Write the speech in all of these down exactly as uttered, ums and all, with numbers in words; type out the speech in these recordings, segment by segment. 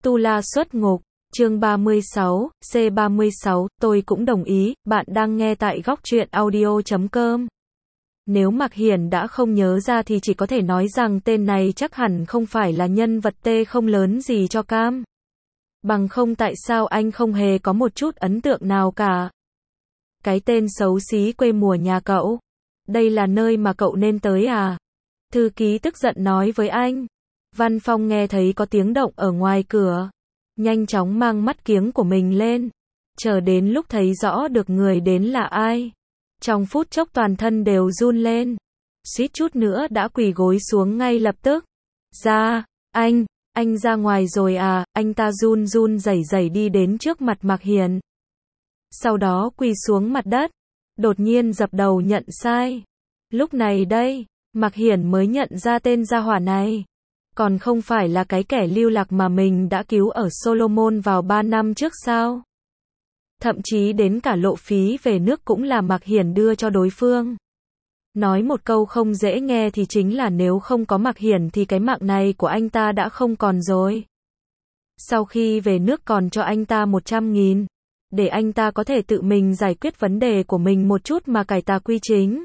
Tu La xuất ngục, chương ba mươi sáu, C ba mươi sáu, tôi cũng đồng ý, bạn đang nghe tại góc truyện audio chấm com. Nếu Mạc Hiển đã không nhớ ra thì chỉ có thể nói rằng tên này chắc hẳn không phải là nhân vật T không lớn gì cho Cam. Bằng không tại sao anh không hề có một chút ấn tượng nào cả. Cái tên xấu xí quê mùa nhà cậu. Đây là nơi mà cậu nên tới à? Thư ký tức giận nói với anh. Văn Phong nghe thấy có tiếng động ở ngoài cửa. Nhanh chóng mang mắt kiếng của mình lên. Chờ đến lúc thấy rõ được người đến là ai. Trong phút chốc toàn thân đều run lên. Suýt chút nữa đã quỳ gối xuống ngay lập tức. Ra, anh, anh ra ngoài rồi à, anh ta run run rẩy rẩy đi đến trước mặt Mạc Hiển. Sau đó quỳ xuống mặt đất. Đột nhiên dập đầu nhận sai. Lúc này đây, Mạc Hiển mới nhận ra tên gia hỏa này. Còn không phải là cái kẻ lưu lạc mà mình đã cứu ở Solomon vào ba năm trước sao? Thậm chí đến cả lộ phí về nước cũng là Mạc Hiển đưa cho đối phương. Nói một câu không dễ nghe thì chính là nếu không có Mạc Hiển thì cái mạng này của anh ta đã không còn rồi. Sau khi về nước còn cho anh ta một trăm nghìn. Để anh ta có thể tự mình giải quyết vấn đề của mình một chút mà cải tà quy chính.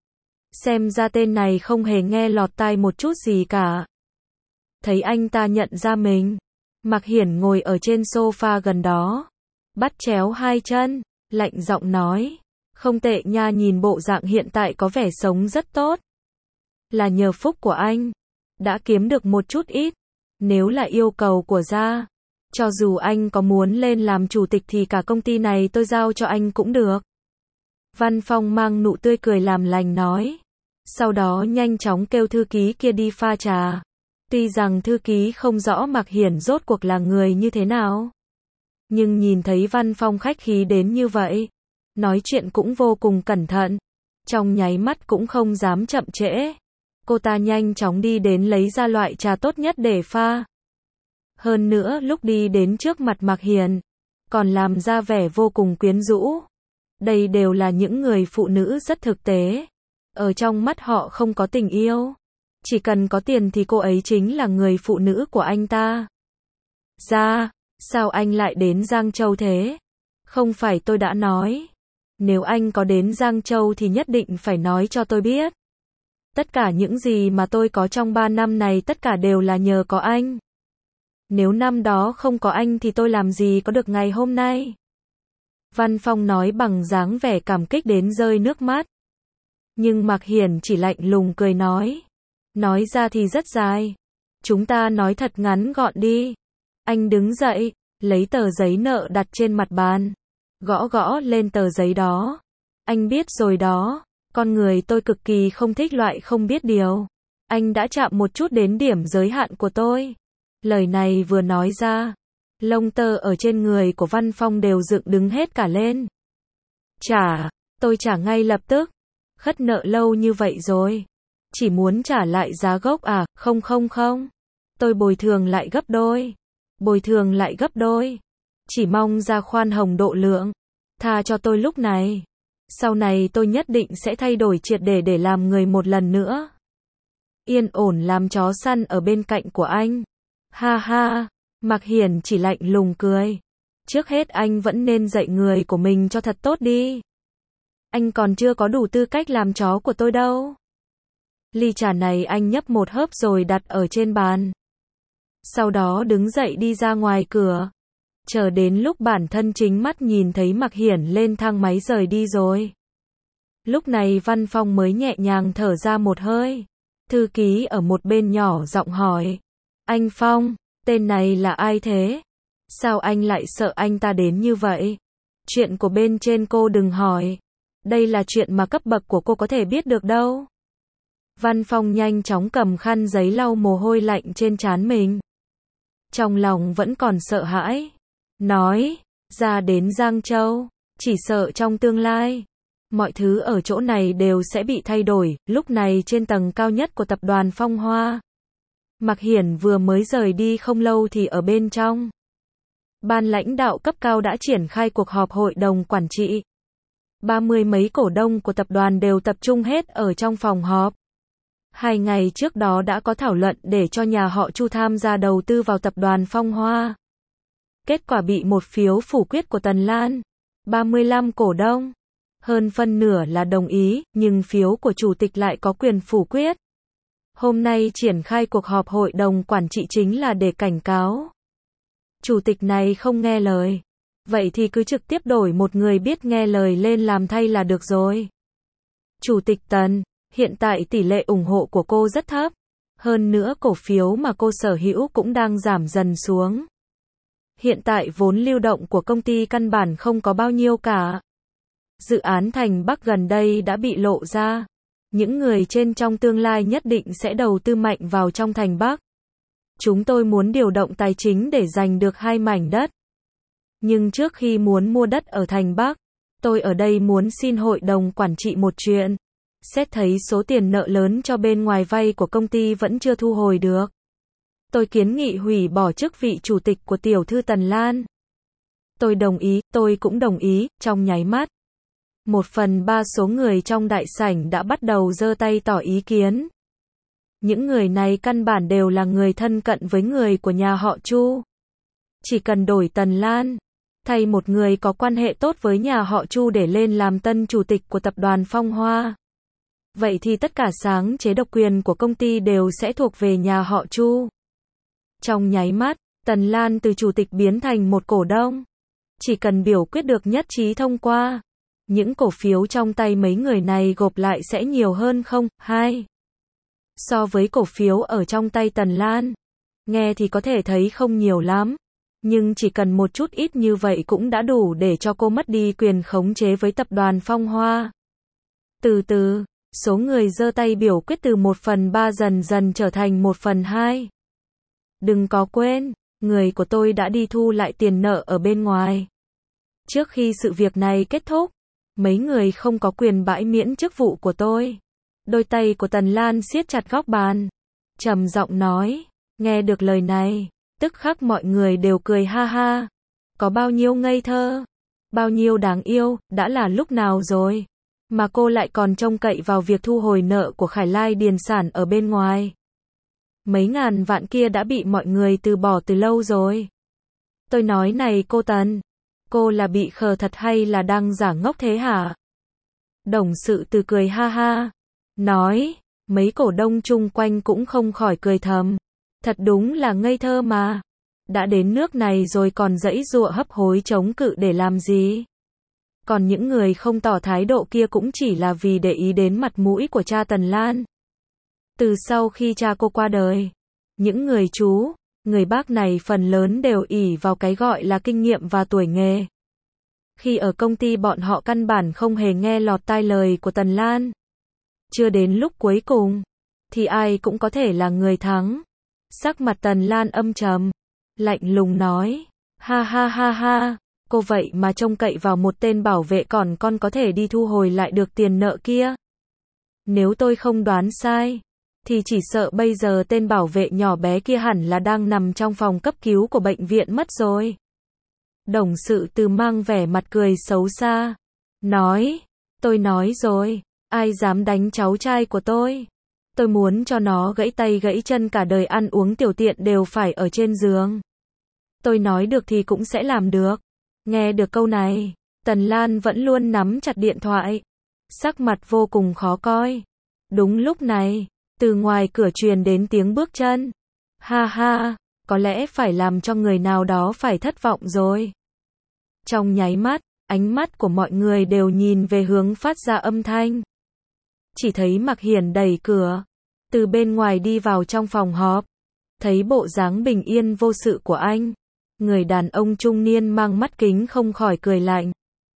Xem ra tên này không hề nghe lọt tai một chút gì cả. Thấy anh ta nhận ra mình, Mạc Hiển ngồi ở trên sofa gần đó, bắt chéo hai chân, lạnh giọng nói, không tệ nha, nhìn bộ dạng hiện tại có vẻ sống rất tốt. Là nhờ phúc của anh, đã kiếm được một chút ít, nếu là yêu cầu của gia, cho dù anh có muốn lên làm chủ tịch thì cả công ty này tôi giao cho anh cũng được. Văn Phong mang nụ tươi cười làm lành nói, sau đó nhanh chóng kêu thư ký kia đi pha trà. Tuy rằng thư ký không rõ Mạc Hiển rốt cuộc là người như thế nào, nhưng nhìn thấy Văn Phong khách khí đến như vậy, nói chuyện cũng vô cùng cẩn thận, trong nháy mắt cũng không dám chậm trễ. Cô ta nhanh chóng đi đến lấy ra loại trà tốt nhất để pha. Hơn nữa lúc đi đến trước mặt Mạc Hiển, còn làm ra vẻ vô cùng quyến rũ. Đây đều là những người phụ nữ rất thực tế. Ở trong mắt họ không có tình yêu. Chỉ cần có tiền thì cô ấy chính là người phụ nữ của anh ta. Ra, sao anh lại đến Giang Châu thế? Không phải tôi đã nói. Nếu anh có đến Giang Châu thì nhất định phải nói cho tôi biết. Tất cả những gì mà tôi có trong ba năm này tất cả đều là nhờ có anh. Nếu năm đó không có anh thì tôi làm gì có được ngày hôm nay. Văn Phong nói bằng dáng vẻ cảm kích đến rơi nước mắt. Nhưng Mạc Hiển chỉ lạnh lùng cười nói. Nói ra thì rất dài. Chúng ta nói thật ngắn gọn đi. Anh đứng dậy, lấy tờ giấy nợ đặt trên mặt bàn. Gõ gõ lên tờ giấy đó. Anh biết rồi đó. Con người tôi cực kỳ không thích loại không biết điều. Anh đã chạm một chút đến điểm giới hạn của tôi. Lời này vừa nói ra, lông tơ ở trên người của Văn Phong đều dựng đứng hết cả lên. Trả, tôi trả ngay lập tức. Khất nợ lâu như vậy rồi. Chỉ muốn trả lại giá gốc à? Không không không. Tôi bồi thường lại gấp đôi. Bồi thường lại gấp đôi. Chỉ mong ra khoan hồng độ lượng. Tha cho tôi lúc này. Sau này tôi nhất định sẽ thay đổi triệt để để làm người một lần nữa. Yên ổn làm chó săn ở bên cạnh của anh. Ha ha. Mạc Hiển chỉ lạnh lùng cười. Trước hết anh vẫn nên dạy người của mình cho thật tốt đi. Anh còn chưa có đủ tư cách làm chó của tôi đâu. Ly trà này anh nhấp một hớp rồi đặt ở trên bàn. Sau đó đứng dậy đi ra ngoài cửa. Chờ đến lúc bản thân chính mắt nhìn thấy Mạc Hiển lên thang máy rời đi rồi. Lúc này Văn Phong mới nhẹ nhàng thở ra một hơi. Thư ký ở một bên nhỏ giọng hỏi. Anh Phong, tên này là ai thế? Sao anh lại sợ anh ta đến như vậy? Chuyện của bên trên cô đừng hỏi. Đây là chuyện mà cấp bậc của cô có thể biết được đâu. Văn Phong nhanh chóng cầm khăn giấy lau mồ hôi lạnh trên trán mình. Trong lòng vẫn còn sợ hãi. Nói, ra đến Giang Châu, chỉ sợ trong tương lai, mọi thứ ở chỗ này đều sẽ bị thay đổi. Lúc này trên tầng cao nhất của tập đoàn Phong Hoa, Mạc Hiển vừa mới rời đi không lâu thì ở bên trong. Ban lãnh đạo cấp cao đã triển khai cuộc họp hội đồng quản trị. Ba mươi mấy cổ đông của tập đoàn đều tập trung hết ở trong phòng họp. Hai ngày trước đó đã có thảo luận để cho nhà họ Chu tham gia đầu tư vào tập đoàn Phong Hoa. Kết quả bị một phiếu phủ quyết của Tần Lan. ba mươi lăm cổ đông. Hơn phân nửa là đồng ý, nhưng phiếu của chủ tịch lại có quyền phủ quyết. Hôm nay triển khai cuộc họp hội đồng quản trị chính là để cảnh cáo. Chủ tịch này không nghe lời. Vậy thì cứ trực tiếp đổi một người biết nghe lời lên làm thay là được rồi. Chủ tịch Tần, hiện tại tỷ lệ ủng hộ của cô rất thấp. Hơn nữa cổ phiếu mà cô sở hữu cũng đang giảm dần xuống. Hiện tại vốn lưu động của công ty căn bản không có bao nhiêu cả. Dự án Thành Bắc gần đây đã bị lộ ra. Những người trên trong tương lai nhất định sẽ đầu tư mạnh vào trong Thành Bắc. Chúng tôi muốn điều động tài chính để giành được hai mảnh đất. Nhưng trước khi muốn mua đất ở Thành Bắc, tôi ở đây muốn xin hội đồng quản trị một chuyện. Xét thấy số tiền nợ lớn cho bên ngoài vay của công ty vẫn chưa thu hồi được. Tôi kiến nghị hủy bỏ chức vị chủ tịch của tiểu thư Tần Lan. Tôi đồng ý, tôi cũng đồng ý, trong nháy mắt. Một phần ba số người trong đại sảnh đã bắt đầu giơ tay tỏ ý kiến. Những người này căn bản đều là người thân cận với người của nhà họ Chu. Chỉ cần đổi Tần Lan, thay một người có quan hệ tốt với nhà họ Chu để lên làm tân chủ tịch của tập đoàn Phong Hoa. Vậy thì tất cả sáng chế độc quyền của công ty đều sẽ thuộc về nhà họ Chu. Trong nháy mắt, Tần Lan từ chủ tịch biến thành một cổ đông. Chỉ cần biểu quyết được nhất trí thông qua, những cổ phiếu trong tay mấy người này gộp lại sẽ nhiều hơn không, hai. So với cổ phiếu ở trong tay Tần Lan. Nghe thì có thể thấy không nhiều lắm. Nhưng chỉ cần một chút ít như vậy cũng đã đủ để cho cô mất đi quyền khống chế với tập đoàn Phong Hoa. Từ từ, số người giơ tay biểu quyết từ một phần ba dần dần trở thành một phần hai. Đừng có quên, người của tôi đã đi thu lại tiền nợ ở bên ngoài. Trước khi sự việc này kết thúc, mấy người không có quyền bãi miễn chức vụ của tôi. Đôi tay của Tần Lan siết chặt góc bàn. Trầm giọng nói, nghe được lời này, tức khắc mọi người đều cười ha ha. Có bao nhiêu ngây thơ, bao nhiêu đáng yêu, đã là lúc nào rồi. Mà cô lại còn trông cậy vào việc thu hồi nợ của Khải Lai Điền Sản ở bên ngoài. Mấy ngàn vạn kia đã bị mọi người từ bỏ từ lâu rồi. Tôi nói này cô Tần, cô là bị khờ thật hay là đang giả ngốc thế hả? Đồng sự từ cười ha ha, nói, mấy cổ đông chung quanh cũng không khỏi cười thầm. Thật đúng là ngây thơ mà. Đã đến nước này rồi còn giãy giụa hấp hối chống cự để làm gì? Còn những người không tỏ thái độ kia cũng chỉ là vì để ý đến mặt mũi của cha Tần Lan. Từ sau khi cha cô qua đời, những người chú, người bác này phần lớn đều ỷ vào cái gọi là kinh nghiệm và tuổi nghề. Khi ở công ty bọn họ căn bản không hề nghe lọt tai lời của Tần Lan. Chưa đến lúc cuối cùng, thì ai cũng có thể là người thắng. Sắc mặt Tần Lan âm trầm, lạnh lùng nói, ha ha ha ha, cô vậy mà trông cậy vào một tên bảo vệ còn con có thể đi thu hồi lại được tiền nợ kia. Nếu tôi không đoán sai, thì chỉ sợ bây giờ tên bảo vệ nhỏ bé kia hẳn là đang nằm trong phòng cấp cứu của bệnh viện mất rồi. Đồng sự từ mang vẻ mặt cười xấu xa, nói, tôi nói rồi, ai dám đánh cháu trai của tôi. Tôi muốn cho nó gãy tay gãy chân cả đời ăn uống tiểu tiện đều phải ở trên giường. Tôi nói được thì cũng sẽ làm được. Nghe được câu này, Tần Lan vẫn luôn nắm chặt điện thoại. Sắc mặt vô cùng khó coi. Đúng lúc này, từ ngoài cửa truyền đến tiếng bước chân. Ha ha, có lẽ phải làm cho người nào đó phải thất vọng rồi. Trong nháy mắt, ánh mắt của mọi người đều nhìn về hướng phát ra âm thanh. Chỉ thấy Mạc Hiển đẩy cửa, từ bên ngoài đi vào trong phòng họp. Thấy bộ dáng bình yên vô sự của anh, người đàn ông trung niên mang mắt kính không khỏi cười lạnh.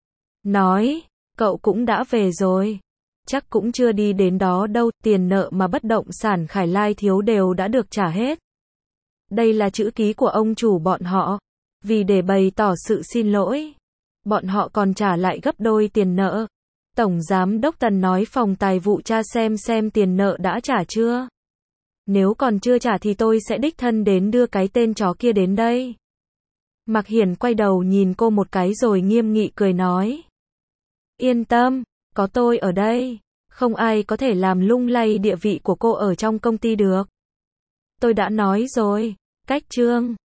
Nói, cậu cũng đã về rồi. Chắc cũng chưa đi đến đó đâu, tiền nợ mà bất động sản Khải Lai thiếu đều đã được trả hết. Đây là chữ ký của ông chủ bọn họ. Vì để bày tỏ sự xin lỗi, bọn họ còn trả lại gấp đôi tiền nợ. Tổng Giám đốc Tần nói phòng tài vụ tra xem xem tiền nợ đã trả chưa. Nếu còn chưa trả thì tôi sẽ đích thân đến đưa cái tên chó kia đến đây. Mạc Hiển quay đầu nhìn cô một cái rồi nghiêm nghị cười nói. Yên tâm, có tôi ở đây, không ai có thể làm lung lay địa vị của cô ở trong công ty được. Tôi đã nói rồi, cách trương.